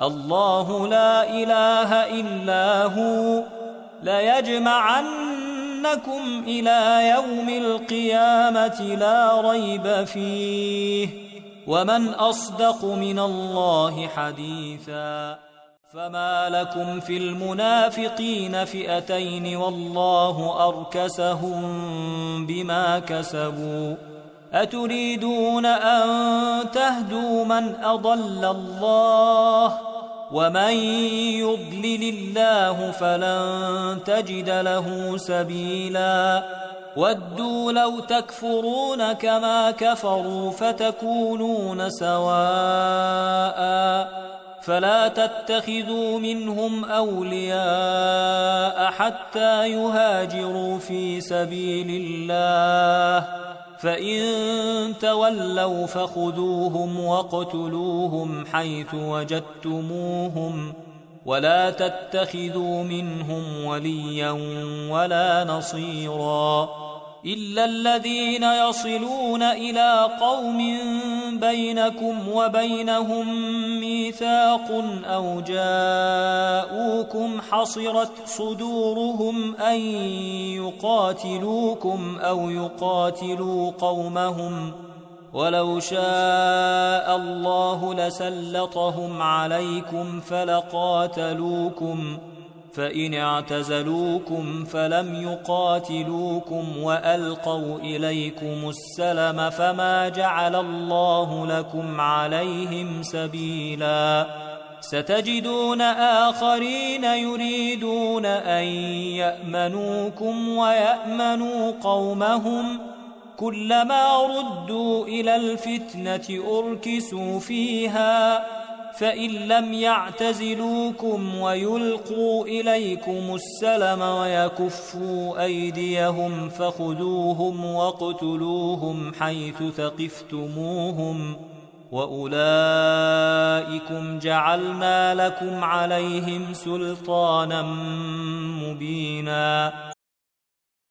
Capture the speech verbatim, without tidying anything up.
الله لا إله إلا هو ليجمعنكم إلى يوم القيامة لا ريب فيه ومن أصدق من الله حديثا فما لكم في المنافقين فئتين والله أركسهم بما كسبوا أتريدون أن تهدوا من أضل الله ومن يضلل الله فلن تجد له سبيلا ودوا لو تكفرون كما كفروا فتكونون سواء فلا تتخذوا منهم أولياء حتى يهاجروا في سبيل الله فإن تولوا فخذوهم واقتلوهم حيث وجدتموهم ولا تتخذوا منهم وليا ولا نصيرا إلا الذين يصلون إلى قوم بينكم وبينهم ميثاق أو جاءوكم حصرت صدورهم أن يقاتلوكم أو يقاتلوا قومهم ولو شاء الله لسلطهم عليكم فلقاتلوكم فإن اعتزلوكم فلم يقاتلوكم وألقوا إليكم السلم فما جعل الله لكم عليهم سبيلا ستجدون آخرين يريدون أن يأمنوكم ويأمنوا قومهم كلما ردوا إلى الفتنة أركسوا فيها فإن لم يعتزلوكم ويلقوا إليكم السلم ويكفوا أيديهم فخذوهم واقتلوهم حيث ثقفتموهم وأولئكم جعلنا لكم عليهم سلطانا مبينا